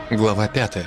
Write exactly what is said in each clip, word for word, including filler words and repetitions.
Глава пятая.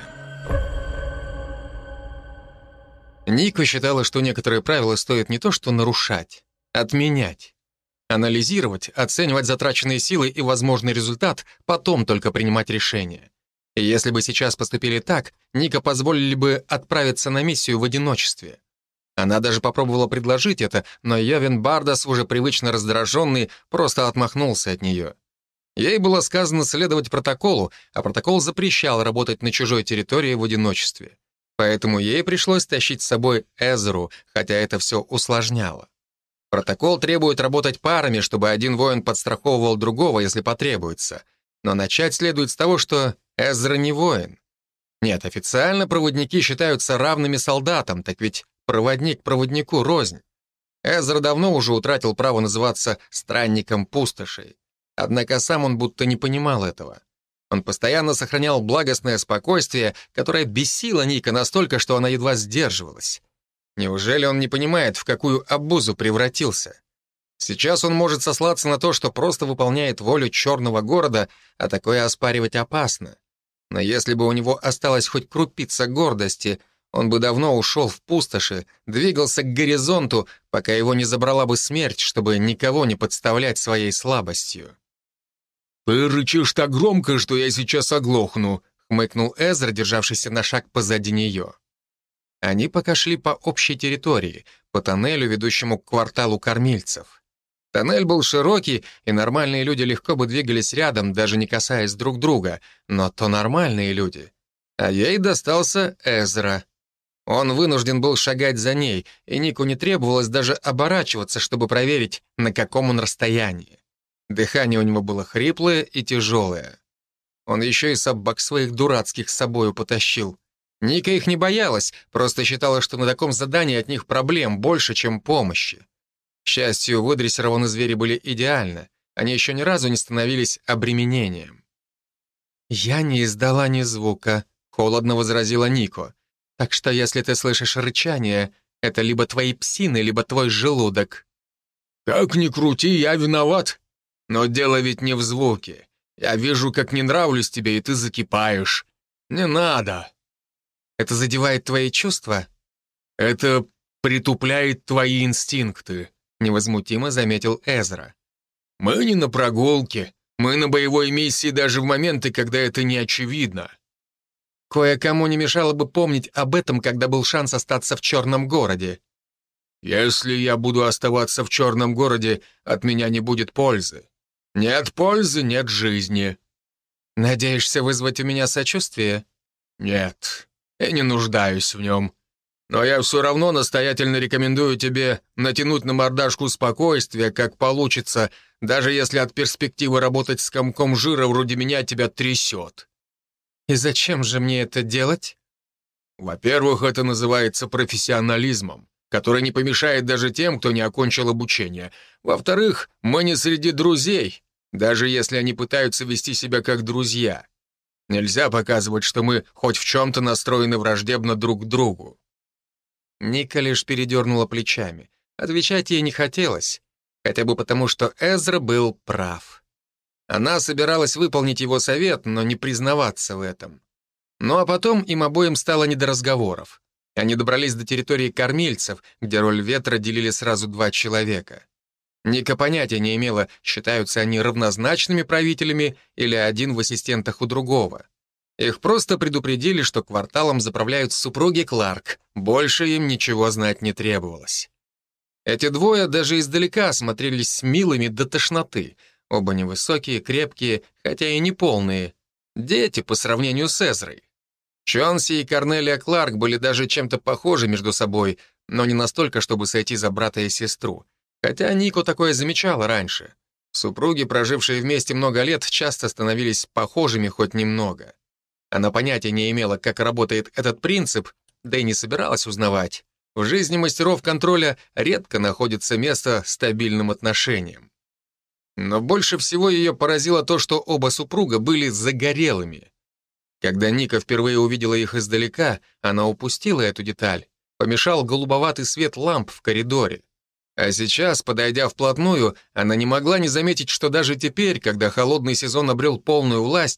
Ника считала, что некоторые правила стоит не то что нарушать, отменять. Анализировать, оценивать затраченные силы и возможный результат, потом только принимать решения. И если бы сейчас поступили так, Ника позволили бы отправиться на миссию в одиночестве. Она даже попробовала предложить это, но Йовен Бардас, уже привычно раздраженный, просто отмахнулся от нее. Ей было сказано следовать протоколу, а протокол запрещал работать на чужой территории в одиночестве. Поэтому ей пришлось тащить с собой Эзру, хотя это все усложняло. Протокол требует работать парами, чтобы один воин подстраховывал другого, если потребуется. Но начать следует с того, что Эзра не воин. Нет, официально проводники считаются равными солдатам, так ведь проводник проводнику рознь. Эзра давно уже утратил право называться странником пустошей. Однако сам он будто не понимал этого. Он постоянно сохранял благостное спокойствие, которое бесило Ника настолько, что она едва сдерживалась. Неужели он не понимает, в какую обузу превратился? Сейчас он может сослаться на то, что просто выполняет волю черного города, а такое оспаривать опасно. Но если бы у него осталась хоть крупица гордости, он бы давно ушел в пустоши, двигался к горизонту, пока его не забрала бы смерть, чтобы никого не подставлять своей слабостью. «Ты рычишь так громко, что я сейчас оглохну», — хмыкнул Эзра, державшийся на шаг позади нее. Они пока шли по общей территории, по тоннелю, ведущему к кварталу кормильцев. Тоннель был широкий, и нормальные люди легко бы двигались рядом, даже не касаясь друг друга, но то нормальные люди. А ей достался Эзра. Он вынужден был шагать за ней, и Нику не требовалось даже оборачиваться, чтобы проверить, на каком он расстоянии. Дыхание у него было хриплое и тяжелое. Он еще и собак своих дурацких с собою потащил. Ника их не боялась, просто считала, что на таком задании от них проблем больше, чем помощи. К счастью, выдрессированные звери были идеально. Они еще ни разу не становились обременением. «Я не издала ни звука», — холодно возразила Нико. «Так что если ты слышишь рычание, это либо твои псины, либо твой желудок». «Как ни крути, я виноват. Но дело ведь не в звуке. Я вижу, как не нравлюсь тебе, и ты закипаешь. Не надо». «Это задевает твои чувства?» «Это притупляет твои инстинкты», — невозмутимо заметил Эзра. «Мы не на прогулке. Мы на боевой миссии даже в моменты, когда это не очевидно». «Кое-кому не мешало бы помнить об этом, когда был шанс остаться в черном городе». «Если я буду оставаться в черном городе, от меня не будет пользы. Нет пользы, нет жизни». «Надеешься вызвать у меня сочувствие?» «Нет, я не нуждаюсь в нем. Но я все равно настоятельно рекомендую тебе натянуть на мордашку спокойствие, как получится, даже если от перспективы работать с комком жира вроде меня тебя трясет». «И зачем же мне это делать?» «Во-первых, это называется профессионализмом, который не помешает даже тем, кто не окончил обучение. Во-вторых, мы не среди друзей, даже если они пытаются вести себя как друзья. Нельзя показывать, что мы хоть в чем-то настроены враждебно друг к другу». Ника лишь передернула плечами. Отвечать ей не хотелось, хотя бы потому, что Эзра был прав. Она собиралась выполнить его совет, но не признаваться в этом. Ну а потом им обоим стало не до разговоров. Они добрались до территории кормильцев, где роль ветра делили сразу два человека. Ника понятия не имела, считаются они равнозначными правителями или один в ассистентах у другого. Их просто предупредили, что кварталом заправляют супруги Кларк. Больше им ничего знать не требовалось. Эти двое даже издалека смотрелись милыми до тошноты. Оба невысокие, крепкие, хотя и не полные. Дети по сравнению с Эзрой. Чонси и Корнелия Кларк были даже чем-то похожи между собой, но не настолько, чтобы сойти за брата и сестру. Хотя Нико такое замечала раньше. Супруги, прожившие вместе много лет, часто становились похожими хоть немного. Она понятия не имела, как работает этот принцип, да и не собиралась узнавать. В жизни мастеров контроля редко находится место стабильным отношениям. Но больше всего ее поразило то, что оба супруга были загорелыми. Когда Ника впервые увидела их издалека, она упустила эту деталь. Помешал голубоватый свет ламп в коридоре. А сейчас, подойдя вплотную, она не могла не заметить, что даже теперь, когда холодный сезон обрел полную власть,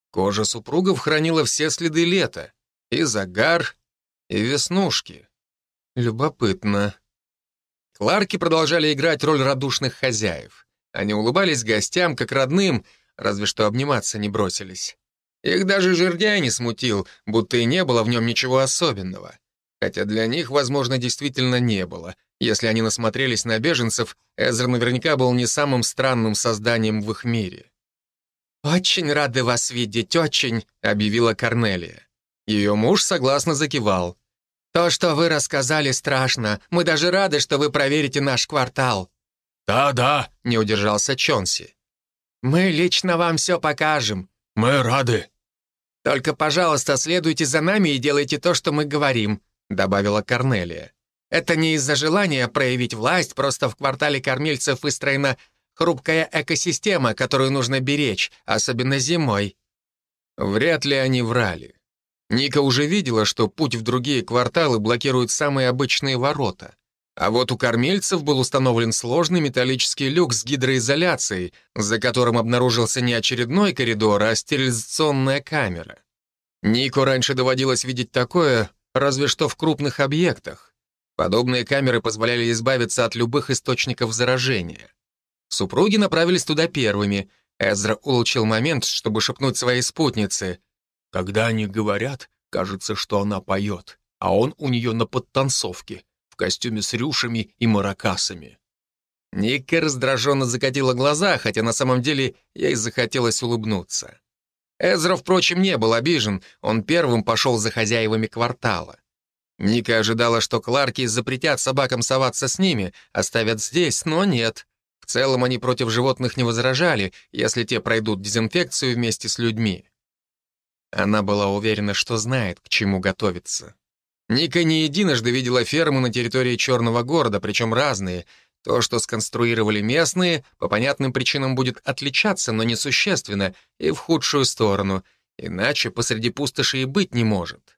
Кожа супругов хранила все следы лета. И загар, и веснушки. Любопытно. Кларки продолжали играть роль радушных хозяев. Они улыбались гостям, как родным, разве что обниматься не бросились. Их даже жердяй не смутил, будто и не было в нем ничего особенного. Хотя для них, возможно, действительно не было. Если они насмотрелись на беженцев, Эзра наверняка был не самым странным созданием в их мире. «Очень рады вас видеть, очень», — объявила Корнелия. Ее муж согласно закивал. «То, что вы рассказали, страшно. Мы даже рады, что вы проверите наш квартал». «Да-да», — не удержался Чонси. «Мы лично вам все покажем». «Мы рады». «Только, пожалуйста, следуйте за нами и делайте то, что мы говорим», — добавила Корнелия. «Это не из-за желания проявить власть, просто в квартале кормильцев выстроена хрупкая экосистема, которую нужно беречь, особенно зимой». Вряд ли они врали. Ника уже видела, что путь в другие кварталы блокируют самые обычные ворота. А вот у кормильцев был установлен сложный металлический люк с гидроизоляцией, за которым обнаружился не очередной коридор, а стерилизационная камера. Нику раньше доводилось видеть такое, разве что в крупных объектах. Подобные камеры позволяли избавиться от любых источников заражения. Супруги направились туда первыми. Эзра улучшил момент, чтобы шепнуть своей спутнице. «Когда они говорят, кажется, что она поет, а он у нее на подтанцовке, в костюме с рюшами и маракасами». Ника раздраженно закатила глаза, хотя на самом деле ей захотелось улыбнуться. Эзра, впрочем, не был обижен, он первым пошел за хозяевами квартала. Ника ожидала, что Кларки запретят собакам соваться с ними, оставят здесь, но нет. В целом они против животных не возражали, если те пройдут дезинфекцию вместе с людьми. Она была уверена, что знает, к чему готовиться. Ника не единожды видела фермы на территории Черного города, причем разные. То, что сконструировали местные, по понятным причинам будет отличаться, но несущественно, и в худшую сторону, иначе посреди пустоши и быть не может.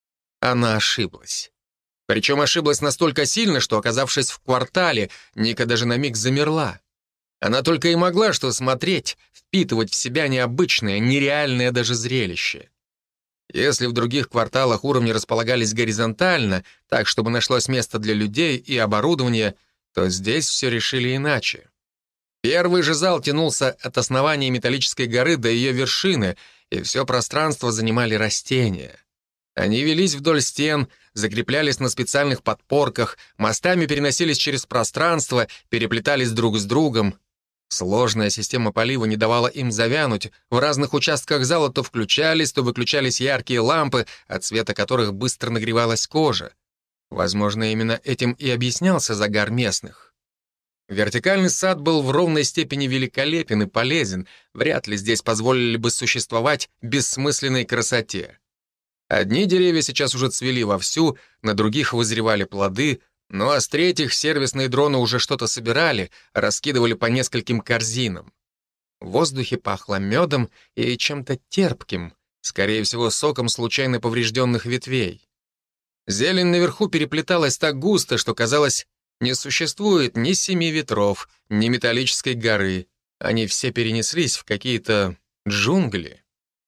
Она ошиблась. Причем ошиблась настолько сильно, что, оказавшись в квартале, Ника даже на миг замерла. Она только и могла что смотреть, впитывать в себя необычное, нереальное даже зрелище. Если в других кварталах уровни располагались горизонтально, так, чтобы нашлось место для людей и оборудования, то здесь все решили иначе. Первый же зал тянулся от основания металлической горы до ее вершины, и все пространство занимали растения. Они велись вдоль стен, закреплялись на специальных подпорках, мостами переносились через пространство, переплетались друг с другом. Сложная система полива не давала им завянуть, в разных участках зала то включались, то выключались яркие лампы, от света которых быстро нагревалась кожа. Возможно, именно этим и объяснялся загар местных. Вертикальный сад был в ровной степени великолепен и полезен, вряд ли здесь позволили бы существовать бессмысленной красоте. Одни деревья сейчас уже цвели вовсю, на других вызревали плоды, ну а с третьих сервисные дроны уже что-то собирали, раскидывали по нескольким корзинам. В воздухе пахло медом и чем-то терпким, скорее всего, соком случайно поврежденных ветвей. Зелень наверху переплеталась так густо, что, казалось, не существует ни семи ветров, ни металлической горы. Они все перенеслись в какие-то джунгли.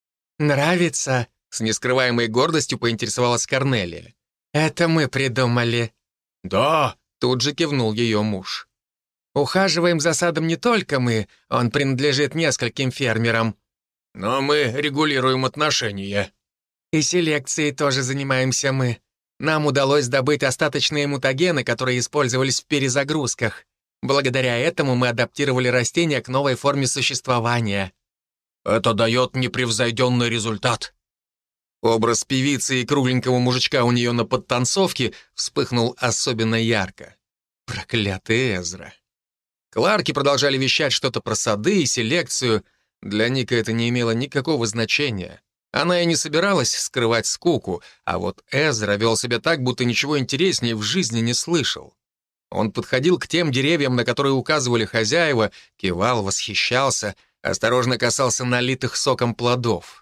«Нравится?» — с нескрываемой гордостью поинтересовалась Корнелия. «Это мы придумали». «Да», — тут же кивнул ее муж. «Ухаживаем за садом не только мы, он принадлежит нескольким фермерам». «Но мы регулируем отношения». «И селекцией тоже занимаемся мы. Нам удалось добыть остаточные мутагены, которые использовались в перезагрузках. Благодаря этому мы адаптировали растения к новой форме существования». «Это дает непревзойденный результат». Образ певицы и кругленького мужичка у нее на подтанцовке вспыхнул особенно ярко. Проклятый Эзра. Кларки продолжали вещать что-то про сады и селекцию. Для Ника это не имело никакого значения. Она и не собиралась скрывать скуку, а вот Эзра вел себя так, будто ничего интереснее в жизни не слышал. Он подходил к тем деревьям, на которые указывали хозяева, кивал, восхищался, осторожно касался налитых соком плодов.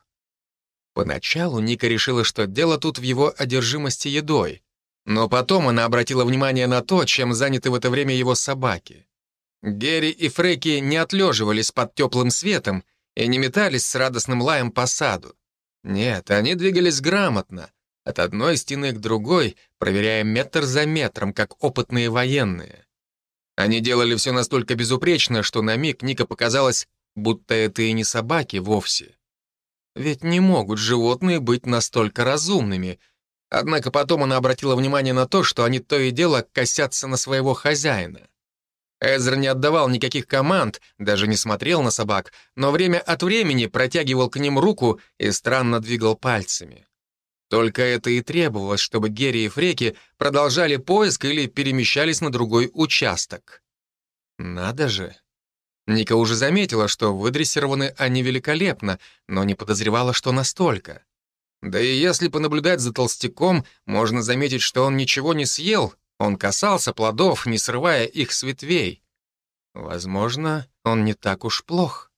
Поначалу Ника решила, что дело тут в его одержимости едой. Но потом она обратила внимание на то, чем заняты в это время его собаки. Герри и Фреки не отлеживались под теплым светом, и не метались с радостным лаем по саду. Нет, они двигались грамотно, от одной стены к другой, проверяя метр за метром, как опытные военные. Они делали все настолько безупречно, что на миг Ника показалось, будто это и не собаки вовсе. Ведь не могут животные быть настолько разумными. Однако потом она обратила внимание на то, что они то и дело косятся на своего хозяина. Эзра не отдавал никаких команд, даже не смотрел на собак, но время от времени протягивал к ним руку и странно двигал пальцами. Только это и требовалось, чтобы Герри и Фреки продолжали поиск или перемещались на другой участок. Надо же. Ника уже заметила, что выдрессированы они великолепно, но не подозревала, что настолько. Да и если понаблюдать за толстяком, можно заметить, что он ничего не съел, он касался плодов, не срывая их с ветвей. Возможно, он не так уж плох.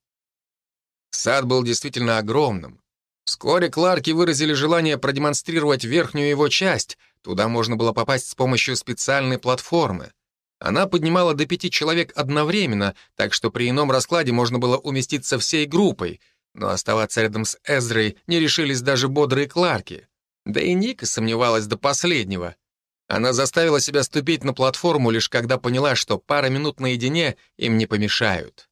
Сад был действительно огромным. Вскоре Кларки выразили желание продемонстрировать верхнюю его часть. Туда можно было попасть с помощью специальной платформы. Она поднимала до пяти человек одновременно, так что при ином раскладе можно было уместиться всей группой. Но оставаться рядом с Эзрой не решились даже бодрые Кларки. Да и Ника сомневалась до последнего. Она заставила себя ступить на платформу, лишь когда поняла, что пара минут наедине им не помешают.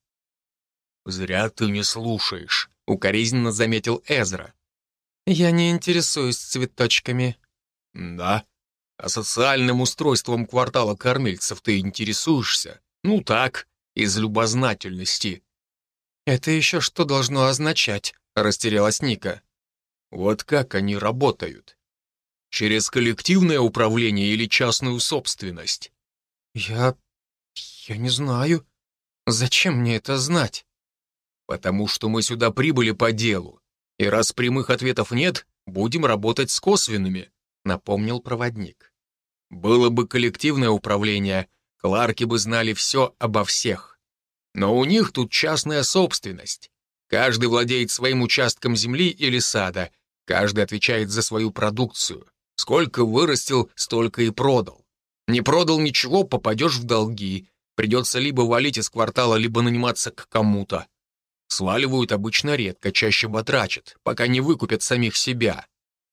«Зря ты не слушаешь», — укоризненно заметил Эзра. «Я не интересуюсь цветочками». «Да? А социальным устройством квартала кормильцев ты интересуешься? Ну так, из любознательности». «Это еще что должно означать?» — растерялась Ника. «Вот как они работают? Через коллективное управление или частную собственность?» «Я... я не знаю. Зачем мне это знать?» «Потому что мы сюда прибыли по делу, и раз прямых ответов нет, будем работать с косвенными», — напомнил проводник. «Было бы коллективное управление, Кларки бы знали все обо всех. Но у них тут частная собственность. Каждый владеет своим участком земли или сада, каждый отвечает за свою продукцию. Сколько вырастил, столько и продал. Не продал ничего, попадешь в долги. Придется либо валить из квартала, либо наниматься к кому-то. Сваливают обычно редко, чаще батрачат, пока не выкупят самих себя».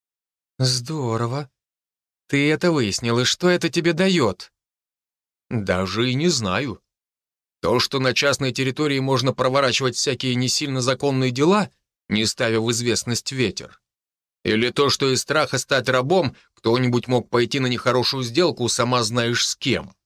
«Здорово. Ты это выяснил, и что это тебе дает?» «Даже и не знаю. То, что на частной территории можно проворачивать всякие не сильно законные дела, не ставя в известность ветер. Или то, что из страха стать рабом кто-нибудь мог пойти на нехорошую сделку, сама знаешь с кем».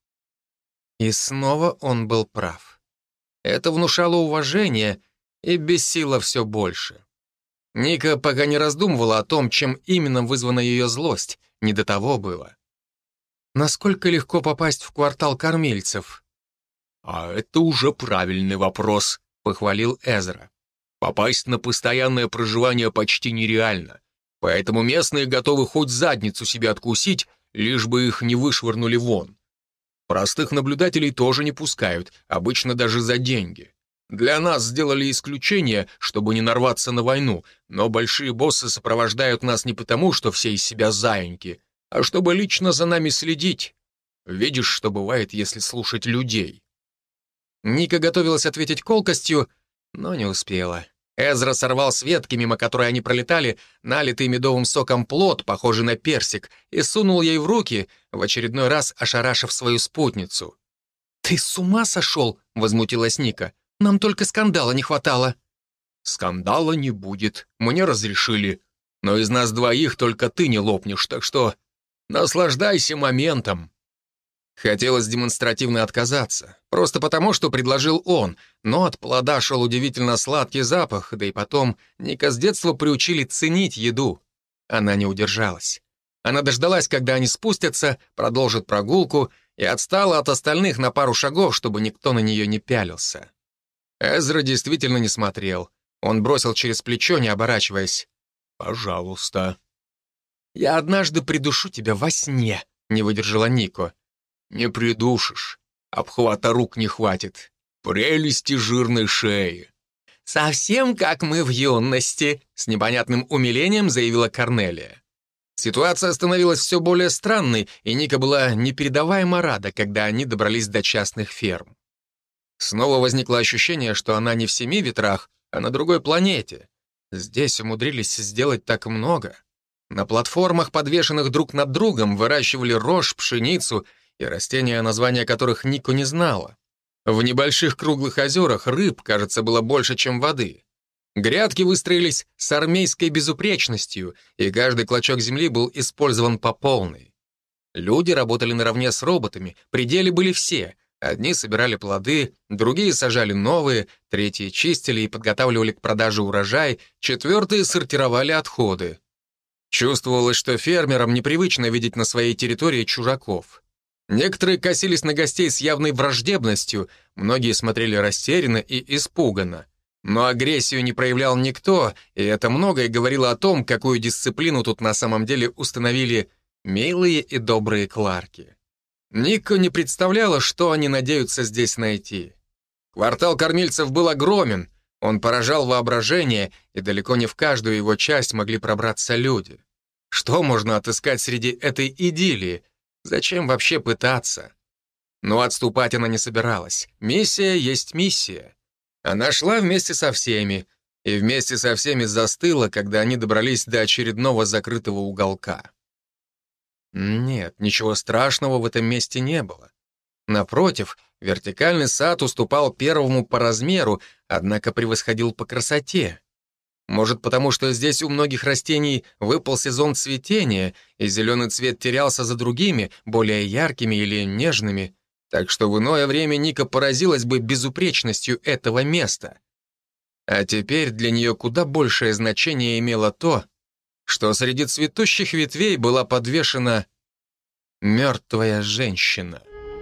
И снова он был прав. Это внушало уважение и бесило все больше. Ника пока не раздумывала о том, чем именно вызвана ее злость, не до того было. Насколько легко попасть в квартал кормильцев? «А это уже правильный вопрос», — похвалил Эзра. «Попасть на постоянное проживание почти нереально, поэтому местные готовы хоть задницу себе откусить, лишь бы их не вышвырнули вон. Простых наблюдателей тоже не пускают, обычно даже за деньги. Для нас сделали исключение, чтобы не нарваться на войну, но большие боссы сопровождают нас не потому, что все из себя заиньки, а чтобы лично за нами следить. Видишь, что бывает, если слушать людей». Ника готовилась ответить колкостью, но не успела. Эзра сорвал с ветки, мимо которой они пролетали, налитый медовым соком плод, похожий на персик, и сунул ей в руки, в очередной раз ошарашив свою спутницу. «Ты с ума сошел?» — возмутилась Ника. «Нам только скандала не хватало». «Скандала не будет, мне разрешили. Но из нас двоих только ты не лопнешь, так что наслаждайся моментом». Хотелось демонстративно отказаться, просто потому, что предложил он, но от плода шел удивительно сладкий запах, да и потом Ника с детства приучили ценить еду. Она не удержалась. Она дождалась, когда они спустятся, продолжат прогулку, и отстала от остальных на пару шагов, чтобы никто на нее не пялился. Эзра действительно не смотрел. Он бросил через плечо, не оборачиваясь. «Пожалуйста». «Я однажды придушу тебя во сне», — не выдержала Нико. «Не придушишь. Обхвата рук не хватит. Прелести жирной шеи». «Совсем как мы в юности», — с непонятным умилением заявила Корнелия. Ситуация становилась все более странной, и Ника была непередаваемо рада, когда они добрались до частных ферм. Снова возникло ощущение, что она не в семи ветрах, а на другой планете. Здесь умудрились сделать так много. На платформах, подвешенных друг над другом, выращивали рожь, пшеницу и растения, названия которых Нико не знала. В небольших круглых озерах рыб, кажется, было больше, чем воды. Грядки выстроились с армейской безупречностью, и каждый клочок земли был использован по полной. Люди работали наравне с роботами, пределы были все. Одни собирали плоды, другие сажали новые, третьи чистили и подготавливали к продаже урожай, четвертые сортировали отходы. Чувствовалось, что фермерам непривычно видеть на своей территории чужаков. Некоторые косились на гостей с явной враждебностью, многие смотрели растерянно и испуганно. Но агрессию не проявлял никто, и это многое говорило о том, какую дисциплину тут на самом деле установили милые и добрые Кларки. Нико не представляла, что они надеются здесь найти. Квартал кормильцев был огромен, он поражал воображение, и далеко не в каждую его часть могли пробраться люди. Что можно отыскать среди этой идиллии? Зачем вообще пытаться? Но отступать она не собиралась. Миссия есть миссия. Она шла вместе со всеми, и вместе со всеми застыла, когда они добрались до очередного закрытого уголка. Нет, ничего страшного в этом месте не было. Напротив, вертикальный сад уступал первому по размеру, однако превосходил по красоте. Может, потому что здесь у многих растений выпал сезон цветения, и зеленый цвет терялся за другими, более яркими или нежными, так что в иное время Нико поразилась бы безупречностью этого места. А теперь для нее куда большее значение имело то, что среди цветущих ветвей была подвешена мертвая женщина.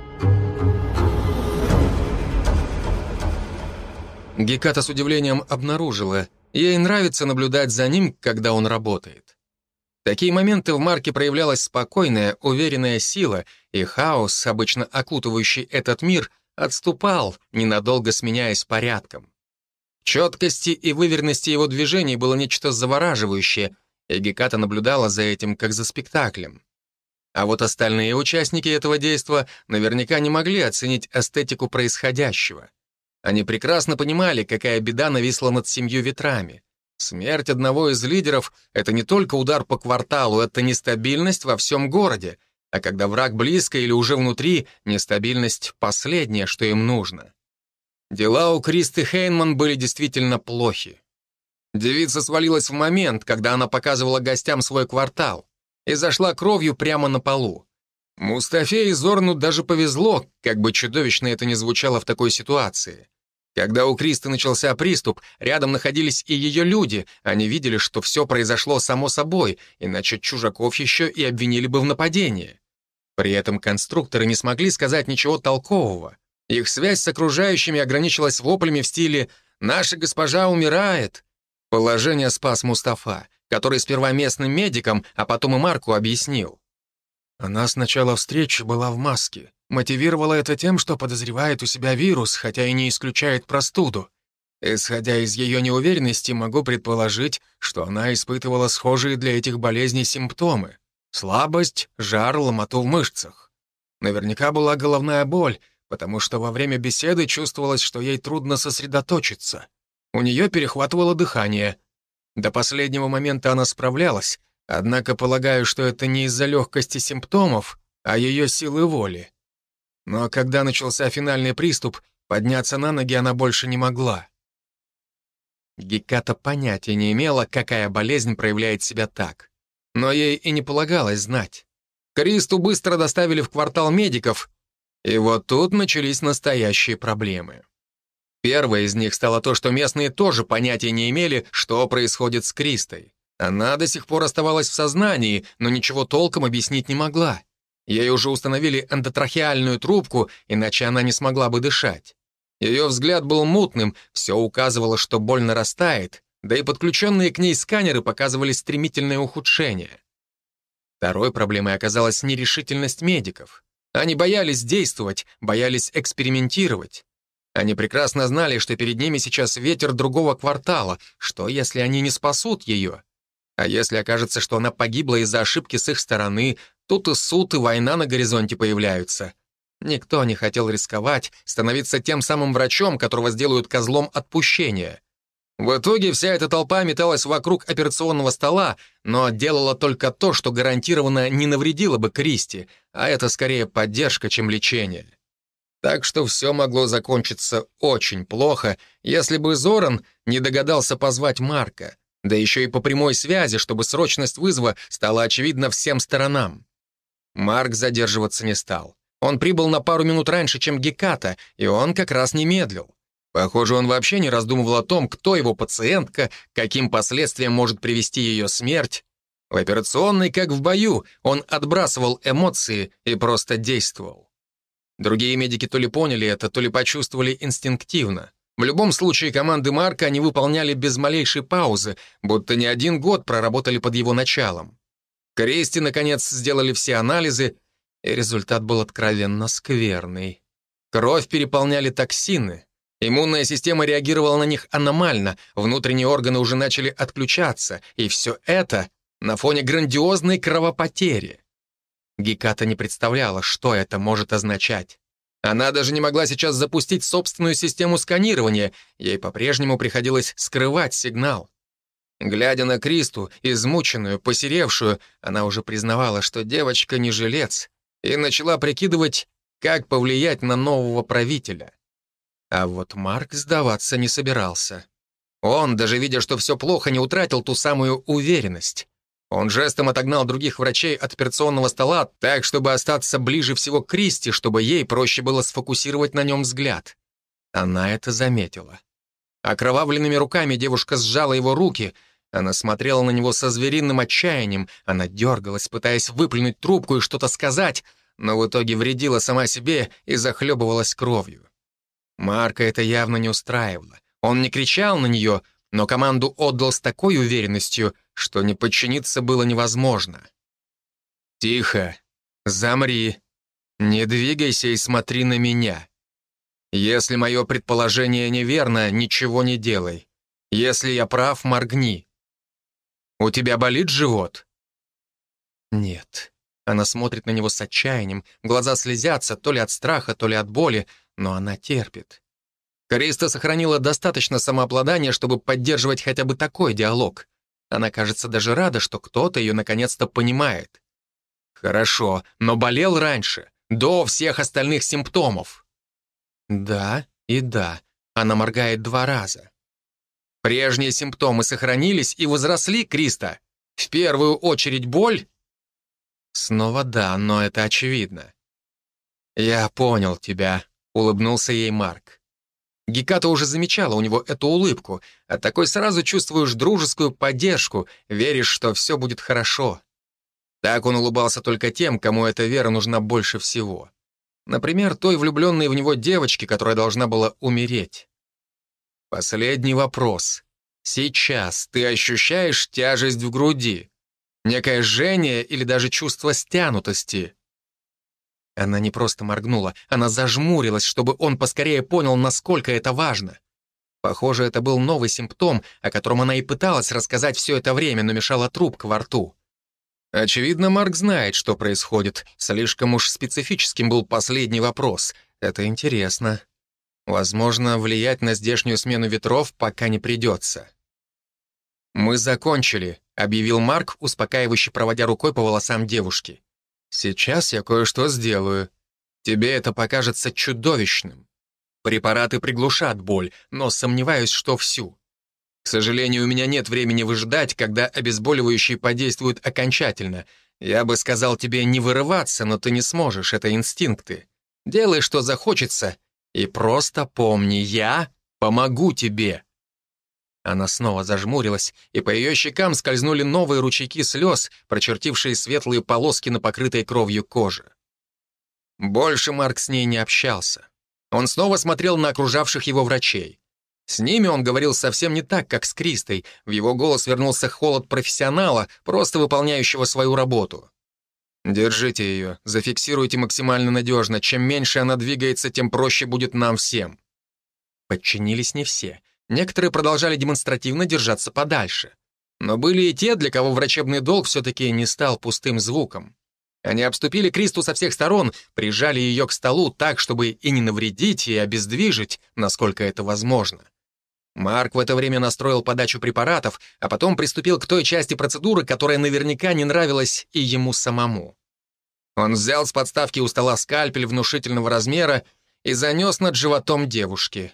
Геката с удивлением обнаружила, ей нравится наблюдать за ним, когда он работает. В такие моменты в Марке проявлялась спокойная, уверенная сила, и хаос, обычно окутывающий этот мир, отступал, ненадолго сменяясь порядком. В четкости и выверенности его движений было нечто завораживающее, и Геката наблюдала за этим, как за спектаклем. А вот остальные участники этого действа наверняка не могли оценить эстетику происходящего. Они прекрасно понимали, какая беда нависла над семью ветрами. Смерть одного из лидеров — это не только удар по кварталу, это нестабильность во всем городе, а когда враг близко или уже внутри, нестабильность — последнее, что им нужно. Дела у Кристи Хейнман были действительно плохи. Девица свалилась в момент, когда она показывала гостям свой квартал, и зашла кровью прямо на полу. Мустафе и Зорну даже повезло, как бы чудовищно это ни звучало в такой ситуации. Когда у Кристи начался приступ, рядом находились и ее люди, они видели, что все произошло само собой, иначе чужаков еще и обвинили бы в нападении. При этом конструкторы не смогли сказать ничего толкового. Их связь с окружающими ограничилась воплями в стиле «Наша госпожа умирает». Положение спас Мустафа, который сперва местным медикам, а потом и Марку объяснил. Она с начала встречи была в маске. Мотивировала это тем, что подозревает у себя вирус, хотя и не исключает простуду. Исходя из ее неуверенности, могу предположить, что она испытывала схожие для этих болезней симптомы. Слабость, жар, ломоту в мышцах. Наверняка была головная боль, потому что во время беседы чувствовалось, что ей трудно сосредоточиться. У нее перехватывало дыхание. До последнего момента она справлялась, однако полагаю, что это не из-за легкости симптомов, а ее силы воли. Но когда начался финальный приступ, подняться на ноги она больше не могла. Геката понятия не имела, какая болезнь проявляет себя так. Но ей и не полагалось знать. Кристу быстро доставили в квартал медиков, и вот тут начались настоящие проблемы. Первое из них стало то, что местные тоже понятия не имели, что происходит с Кристой. Она до сих пор оставалась в сознании, но ничего толком объяснить не могла. Ей уже установили эндотрахеальную трубку, иначе она не смогла бы дышать. Ее взгляд был мутным, все указывало, что боль нарастает, да и подключенные к ней сканеры показывали стремительное ухудшение. Второй проблемой оказалась нерешительность медиков. Они боялись действовать, боялись экспериментировать. Они прекрасно знали, что перед ними сейчас ветер другого квартала, что если они не спасут ее? А если окажется, что она погибла из-за ошибки с их стороны, тут и суд, и война на горизонте появляются. Никто не хотел рисковать, становиться тем самым врачом, которого сделают козлом отпущения. В итоге вся эта толпа металась вокруг операционного стола, но делала только то, что гарантированно не навредило бы Кристи, а это скорее поддержка, чем лечение. Так что все могло закончиться очень плохо, если бы Зоран не догадался позвать Марка, да еще и по прямой связи, чтобы срочность вызова стала очевидна всем сторонам. Марк задерживаться не стал. Он прибыл на пару минут раньше, чем Геката, и он как раз не медлил. Похоже, он вообще не раздумывал о том, кто его пациентка, каким последствиям может привести ее смерть. В операционной, как в бою, он отбрасывал эмоции и просто действовал. Другие медики то ли поняли это, то ли почувствовали инстинктивно. В любом случае, команды Марка они выполняли без малейшей паузы, будто не один год проработали под его началом. Кристи, наконец, сделали все анализы, и результат был откровенно скверный. Кровь переполняли токсины. Иммунная система реагировала на них аномально, внутренние органы уже начали отключаться, и все это на фоне грандиозной кровопотери. Геката не представляла, что это может означать. Она даже не могла сейчас запустить собственную систему сканирования, ей по-прежнему приходилось скрывать сигнал. Глядя на Кристу, измученную, посеревшую, она уже признавала, что девочка не жилец, и начала прикидывать, как повлиять на нового правителя. А вот Марк сдаваться не собирался. Он, даже видя, что все плохо, не утратил ту самую уверенность. Он жестом отогнал других врачей от операционного стола так, чтобы остаться ближе всего к Кристи, чтобы ей проще было сфокусировать на нем взгляд. Она это заметила. Окровавленными руками девушка сжала его руки. Она смотрела на него со звериным отчаянием. Она дергалась, пытаясь выплюнуть трубку и что-то сказать, но в итоге вредила сама себе и захлебывалась кровью. Марка это явно не устраивало. Он не кричал на нее, но команду отдал с такой уверенностью, что не подчиниться было невозможно. «Тихо, замри, не двигайся и смотри на меня. Если мое предположение неверно, ничего не делай. Если я прав, моргни. У тебя болит живот?» Нет. Она смотрит на него с отчаянием, глаза слезятся то ли от страха, то ли от боли, но она терпит. Криста сохранила достаточно самообладания, чтобы поддерживать хотя бы такой диалог. Она, кажется, даже рада, что кто-то ее наконец-то понимает. Хорошо, но болел раньше, до всех остальных симптомов. Да и да. Она моргает два раза. Прежние симптомы сохранились и возросли, Криста. В первую очередь боль? Снова да, но это очевидно. Я понял тебя, улыбнулся ей Марк. Геката уже замечала у него эту улыбку, а такой сразу чувствуешь дружескую поддержку, веришь, что все будет хорошо. Так он улыбался только тем, кому эта вера нужна больше всего. Например, той влюбленной в него девочке, которая должна была умереть. Последний вопрос. Сейчас ты ощущаешь тяжесть в груди? Некое жжение или даже чувство стянутости? Она не просто моргнула, она зажмурилась, чтобы он поскорее понял, насколько это важно. Похоже, это был новый симптом, о котором она и пыталась рассказать все это время, но мешала трубка во рту. Очевидно, Марк знает, что происходит. Слишком уж специфическим был последний вопрос. Это интересно. Возможно, влиять на здешнюю смену ветров пока не придется. «Мы закончили», — объявил Марк, успокаивающе проводя рукой по волосам девушки. «Сейчас я кое-что сделаю. Тебе это покажется чудовищным. Препараты приглушат боль, но сомневаюсь, что всю. К сожалению, у меня нет времени выжидать, когда обезболивающие подействуют окончательно. Я бы сказал тебе не вырываться, но ты не сможешь, это инстинкты. Делай, что захочется, и просто помни, я помогу тебе». Она снова зажмурилась, и по ее щекам скользнули новые ручейки слез, прочертившие светлые полоски на покрытой кровью коже. Больше Марк с ней не общался. Он снова смотрел на окружавших его врачей. С ними он говорил совсем не так, как с Кристой. В его голос вернулся холод профессионала, просто выполняющего свою работу. «Держите ее, зафиксируйте максимально надежно. Чем меньше она двигается, тем проще будет нам всем». Подчинились не все. Некоторые продолжали демонстративно держаться подальше. Но были и те, для кого врачебный долг все-таки не стал пустым звуком. Они обступили Кристу со всех сторон, прижали ее к столу так, чтобы и не навредить, и обездвижить, насколько это возможно. Марк в это время настроил подачу препаратов, а потом приступил к той части процедуры, которая наверняка не нравилась и ему самому. Он взял с подставки у стола скальпель внушительного размера и занес над животом девушки.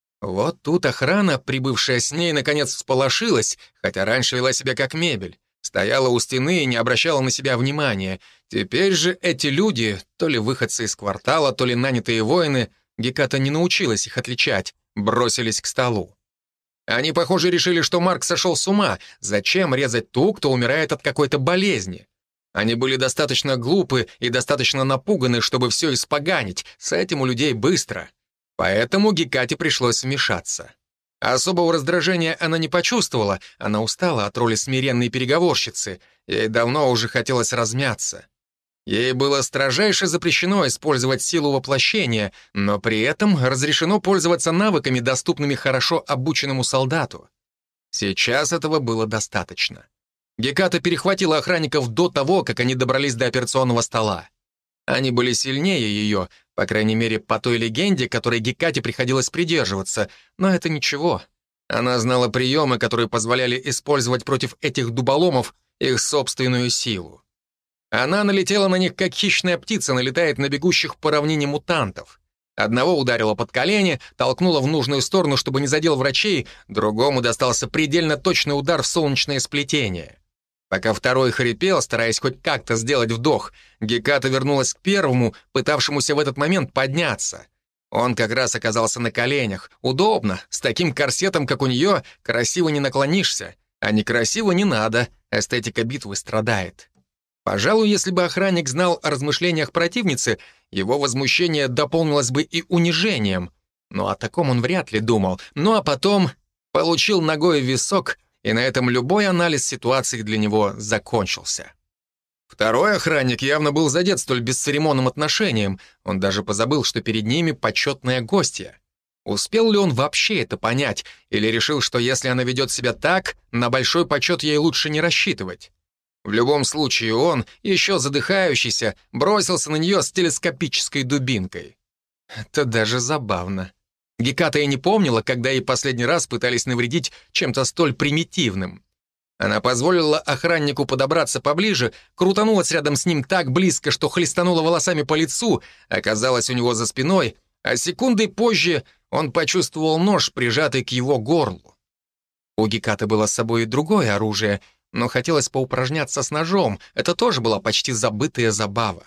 Вот тут охрана, прибывшая с ней, наконец всполошилась, хотя раньше вела себя как мебель. Стояла у стены и не обращала на себя внимания. Теперь же эти люди, то ли выходцы из квартала, то ли нанятые воины, Геката не научилась их отличать, бросились к столу. Они, похоже, решили, что Марк сошел с ума. Зачем резать ту, кто умирает от какой-то болезни? Они были достаточно глупы и достаточно напуганы, чтобы все испоганить. С этим у людей быстро. Поэтому Гекате пришлось вмешаться. Особого раздражения она не почувствовала, она устала от роли смиренной переговорщицы, ей давно уже хотелось размяться. Ей было строжайше запрещено использовать силу воплощения, но при этом разрешено пользоваться навыками, доступными хорошо обученному солдату. Сейчас этого было достаточно. Геката перехватила охранников до того, как они добрались до операционного стола. Они были сильнее ее, по крайней мере, по той легенде, которой Гекате приходилось придерживаться, но это ничего. Она знала приемы, которые позволяли использовать против этих дуболомов их собственную силу. Она налетела на них, как хищная птица налетает на бегущих по равнине мутантов. Одного ударила под колени, толкнула в нужную сторону, чтобы не задел врачей, другому достался предельно точный удар в солнечное сплетение. Пока второй хрипел, стараясь хоть как-то сделать вдох, Геката вернулась к первому, пытавшемуся в этот момент подняться. Он как раз оказался на коленях. Удобно, с таким корсетом, как у нее, красиво не наклонишься. А некрасиво не надо, эстетика битвы страдает. Пожалуй, если бы охранник знал о размышлениях противницы, его возмущение дополнилось бы и унижением. Но о таком он вряд ли думал. Ну а потом получил ногой в висок, и на этом любой анализ ситуации для него закончился. Второй охранник явно был задет столь бесцеремонным отношением. Он даже позабыл, что перед ними почетная гостья. Успел ли он вообще это понять, или решил, что если она ведет себя так, на большой почет ей лучше не рассчитывать? В любом случае он, еще задыхающийся, бросился на нее с телескопической дубинкой. Это даже забавно. Геката и не помнила, когда ей последний раз пытались навредить чем-то столь примитивным. Она позволила охраннику подобраться поближе, крутанулась рядом с ним так близко, что хлестанула волосами по лицу, оказалась у него за спиной, а секундой позже он почувствовал нож, прижатый к его горлу. У Гекаты было с собой и другое оружие, но хотелось поупражняться с ножом, это тоже была почти забытая забава.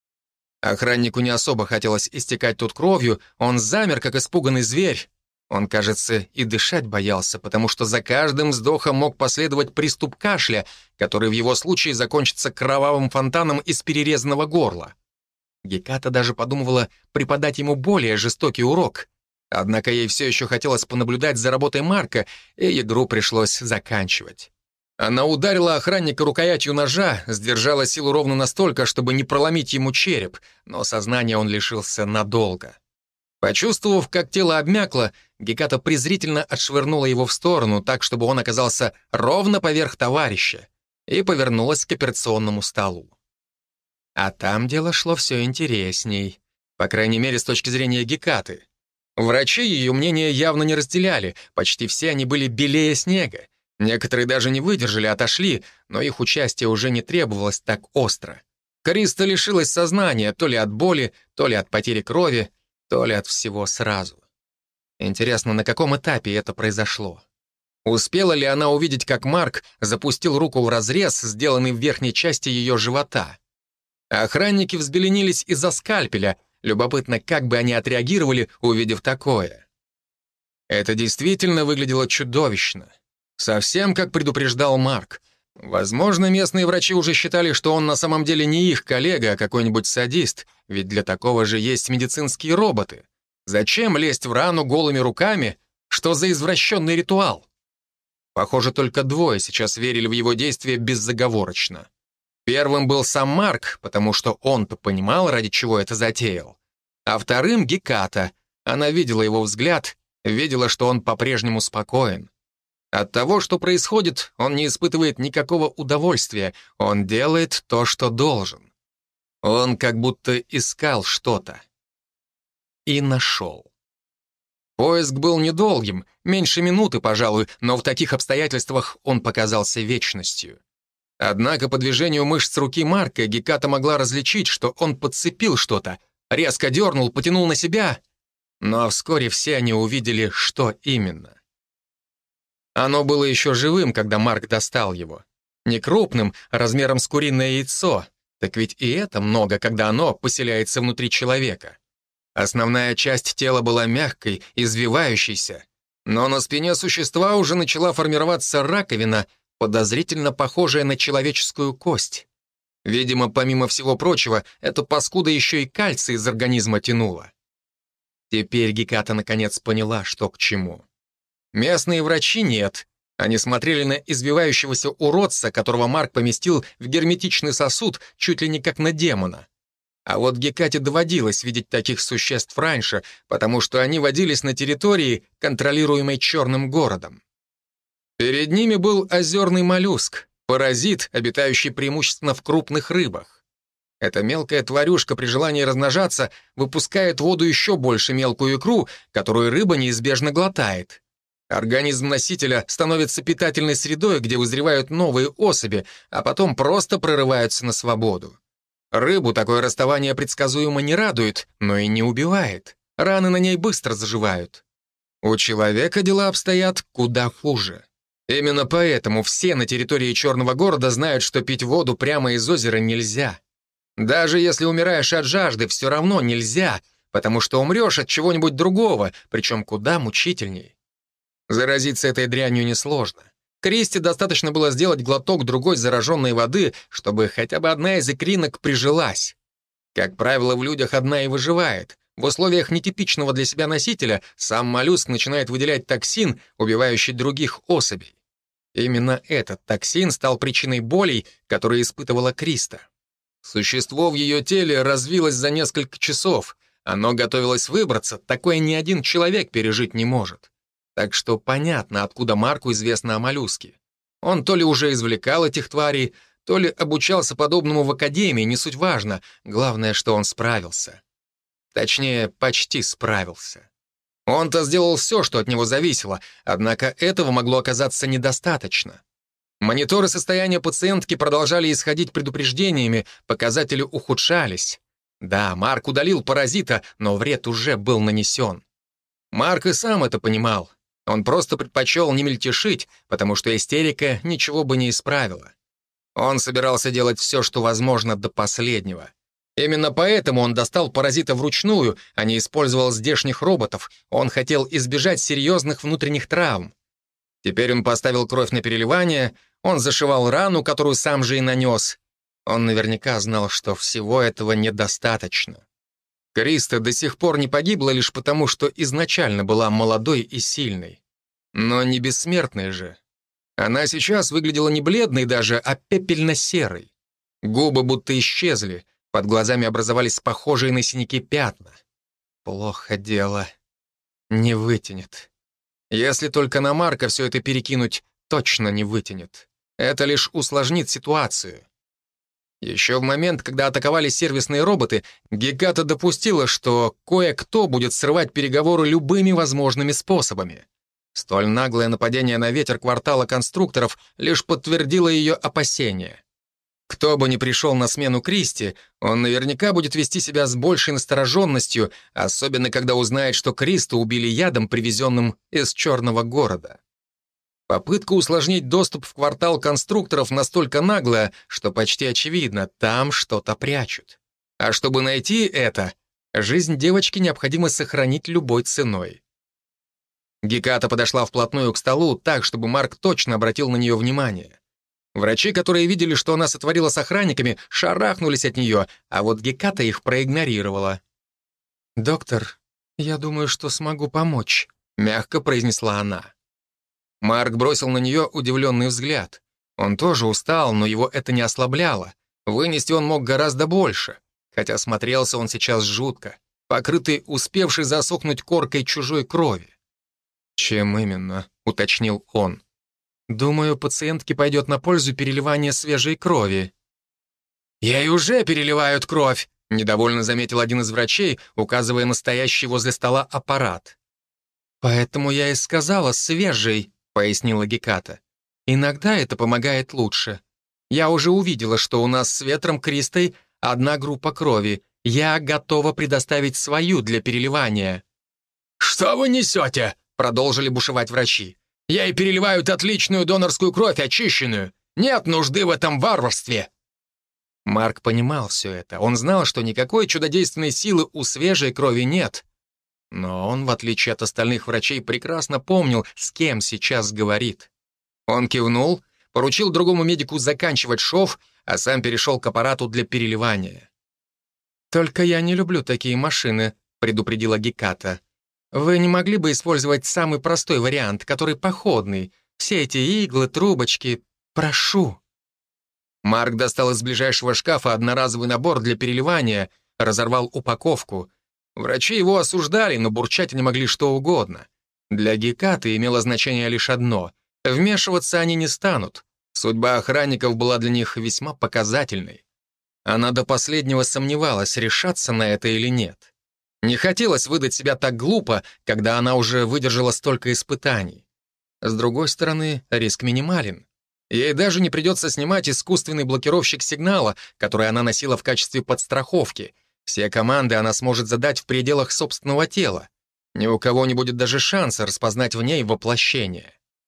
Охраннику не особо хотелось истекать тут кровью, он замер, как испуганный зверь. Он, кажется, и дышать боялся, потому что за каждым вздохом мог последовать приступ кашля, который в его случае закончится кровавым фонтаном из перерезанного горла. Геката даже подумывала преподать ему более жестокий урок. Однако ей все еще хотелось понаблюдать за работой Марка, и игру пришлось заканчивать. Она ударила охранника рукоятью ножа, сдержала силу ровно настолько, чтобы не проломить ему череп, но сознания он лишился надолго. Почувствовав, как тело обмякло, Геката презрительно отшвырнула его в сторону, так, чтобы он оказался ровно поверх товарища, и повернулась к операционному столу. А там дело шло все интересней, по крайней мере, с точки зрения Гекаты. Врачи ее мнение явно не разделяли, почти все они были белее снега. Некоторые даже не выдержали, отошли, но их участие уже не требовалось так остро. Криста лишилась сознания то ли от боли, то ли от потери крови, то ли от всего сразу. Интересно, на каком этапе это произошло? Успела ли она увидеть, как Марк запустил руку в разрез, сделанный в верхней части ее живота? Охранники взбеленились из-за скальпеля. Любопытно, как бы они отреагировали, увидев такое. Это действительно выглядело чудовищно. Совсем как предупреждал Марк. Возможно, местные врачи уже считали, что он на самом деле не их коллега, а какой-нибудь садист, ведь для такого же есть медицинские роботы. Зачем лезть в рану голыми руками? Что за извращенный ритуал? Похоже, только двое сейчас верили в его действия безоговорочно. Первым был сам Марк, потому что он-то понимал, ради чего это затеял. А вторым — Геката. Она видела его взгляд, видела, что он по-прежнему спокоен. От того, что происходит, он не испытывает никакого удовольствия, он делает то, что должен. Он как будто искал что-то. И нашел. Поиск был недолгим, меньше минуты, пожалуй, но в таких обстоятельствах он показался вечностью. Однако по движению мышц руки Марка Геката могла различить, что он подцепил что-то, резко дернул, потянул на себя, но вскоре все они увидели, что именно. Оно было еще живым, когда Марк достал его. Не крупным, а размером с куриное яйцо, так ведь и это много, когда оно поселяется внутри человека. Основная часть тела была мягкой, извивающейся, но на спине существа уже начала формироваться раковина, подозрительно похожая на человеческую кость. Видимо, помимо всего прочего, эта паскуда еще и кальций из организма тянула. Теперь Геката наконец поняла, что к чему. Местные врачи нет. Они смотрели на извивающегося уродца, которого Марк поместил в герметичный сосуд чуть ли не как на демона. А вот Гекате доводилось видеть таких существ раньше, потому что они водились на территории, контролируемой черным городом. Перед ними был озерный моллюск, паразит, обитающий преимущественно в крупных рыбах. Эта мелкая тварюшка при желании размножаться выпускает в воду еще больше мелкую икру, которую рыба неизбежно глотает. Организм носителя становится питательной средой, где вызревают новые особи, а потом просто прорываются на свободу. Рыбу такое расставание предсказуемо не радует, но и не убивает. Раны на ней быстро заживают. У человека дела обстоят куда хуже. Именно поэтому все на территории Черного города знают, что пить воду прямо из озера нельзя. Даже если умираешь от жажды, все равно нельзя, потому что умрешь от чего-нибудь другого, причем куда мучительней. Заразиться этой дрянью несложно. Кристи достаточно было сделать глоток другой зараженной воды, чтобы хотя бы одна из икринок прижилась. Как правило, в людях одна и выживает. В условиях нетипичного для себя носителя сам моллюск начинает выделять токсин, убивающий других особей. Именно этот токсин стал причиной болей, которые испытывала Криста. Существо в ее теле развилось за несколько часов. Оно готовилось выбраться, такое ни один человек пережить не может. Так что понятно, откуда Марку известно о моллюске. Он то ли уже извлекал этих тварей, то ли обучался подобному в академии, не суть важно. Главное, что он справился. Точнее, почти справился. Он-то сделал все, что от него зависело, однако этого могло оказаться недостаточно. Мониторы состояния пациентки продолжали исходить предупреждениями, показатели ухудшались. Да, Марк удалил паразита, но вред уже был нанесен. Марк и сам это понимал. Он просто предпочел не мельтешить, потому что истерика ничего бы не исправила. Он собирался делать все, что возможно, до последнего. Именно поэтому он достал паразита вручную, а не использовал здешних роботов. Он хотел избежать серьезных внутренних травм. Теперь он поставил кровь на переливание, он зашивал рану, которую сам же и нанес. Он наверняка знал, что всего этого недостаточно. Криста до сих пор не погибла лишь потому, что изначально была молодой и сильной. Но не бессмертной же. Она сейчас выглядела не бледной даже, а пепельно-серой. Губы будто исчезли, под глазами образовались похожие на синяки пятна. Плохо дело. Не вытянет. Если только на Марка все это перекинуть, точно не вытянет. Это лишь усложнит ситуацию. Еще в момент, когда атаковали сервисные роботы, Геката допустила, что кое-кто будет срывать переговоры любыми возможными способами. Столь наглое нападение на ветер квартала конструкторов лишь подтвердило ее опасения. Кто бы ни пришел на смену Кристи, он наверняка будет вести себя с большей настороженностью, особенно когда узнает, что Кристу убили ядом, привезенным из Черного города. Попытка усложнить доступ в квартал конструкторов настолько наглая, что почти очевидно, там что-то прячут. А чтобы найти это, жизнь девочки необходимо сохранить любой ценой. Геката подошла вплотную к столу так, чтобы Марк точно обратил на нее внимание. Врачи, которые видели, что она сотворила с охранниками, шарахнулись от нее, а вот Геката их проигнорировала. «Доктор, я думаю, что смогу помочь», — мягко произнесла она. Марк бросил на нее удивленный взгляд. Он тоже устал, но его это не ослабляло. Вынести он мог гораздо больше, хотя смотрелся он сейчас жутко, покрытый успевшей засохнуть коркой чужой крови. «Чем именно?» — уточнил он. «Думаю, пациентке пойдет на пользу переливание свежей крови». «Ей уже переливают кровь», — недовольно заметил один из врачей, указывая на стоящий возле стола аппарат. «Поэтому я и сказала свежий», — пояснила Геката. «Иногда это помогает лучше. Я уже увидела, что у нас с Ветром Кристой одна группа крови. Я готова предоставить свою для переливания». «Что вы несете?» — продолжили бушевать врачи. «Ей переливают отличную донорскую кровь, очищенную. Нет нужды в этом варварстве». Марк понимал все это. Он знал, что никакой чудодейственной силы у свежей крови нет. Но он, в отличие от остальных врачей, прекрасно помнил, с кем сейчас говорит. Он кивнул, поручил другому медику заканчивать шов, а сам перешел к аппарату для переливания. «Только я не люблю такие машины», — предупредила Геката. «Вы не могли бы использовать самый простой вариант, который походный? Все эти иглы, трубочки. Прошу». Марк достал из ближайшего шкафа одноразовый набор для переливания, разорвал упаковку. Врачи его осуждали, но бурчать они могли что угодно. Для Гекаты имело значение лишь одно — вмешиваться они не станут. Судьба охранников была для них весьма показательной. Она до последнего сомневалась, решаться на это или нет. Не хотелось выдать себя так глупо, когда она уже выдержала столько испытаний. С другой стороны, риск минимален. Ей даже не придется снимать искусственный блокировщик сигнала, который она носила в качестве подстраховки. Все команды она сможет задать в пределах собственного тела. Ни у кого не будет даже шанса распознать в ней воплощение.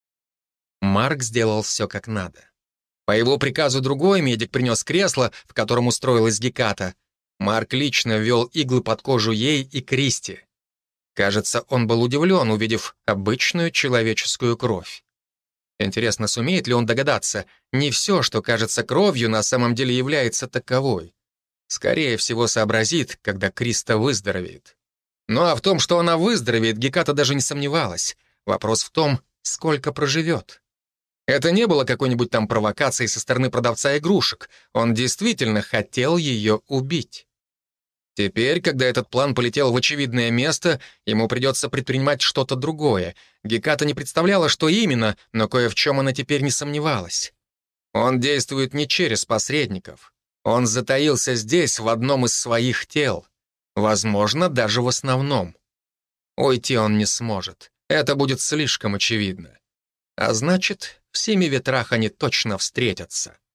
Марк сделал все как надо. По его приказу другой медик принес кресло, в котором устроилась Геката. Марк лично ввел иглы под кожу ей и Кристи. Кажется, он был удивлен, увидев обычную человеческую кровь. Интересно, сумеет ли он догадаться, не все, что кажется кровью, на самом деле является таковой. Скорее всего, сообразит, когда Криста выздоровеет. Ну а в том, что она выздоровеет, Геката даже не сомневалась. Вопрос в том, сколько проживет. Это не было какой-нибудь там провокацией со стороны продавца игрушек. Он действительно хотел ее убить. Теперь, когда этот план полетел в очевидное место, ему придется предпринимать что-то другое. Геката не представляла, что именно, но кое в чем она теперь не сомневалась. Он действует не через посредников. Он затаился здесь, в одном из своих тел. Возможно, даже в основном. Уйти он не сможет. Это будет слишком очевидно. А значит, в семи ветрах они точно встретятся.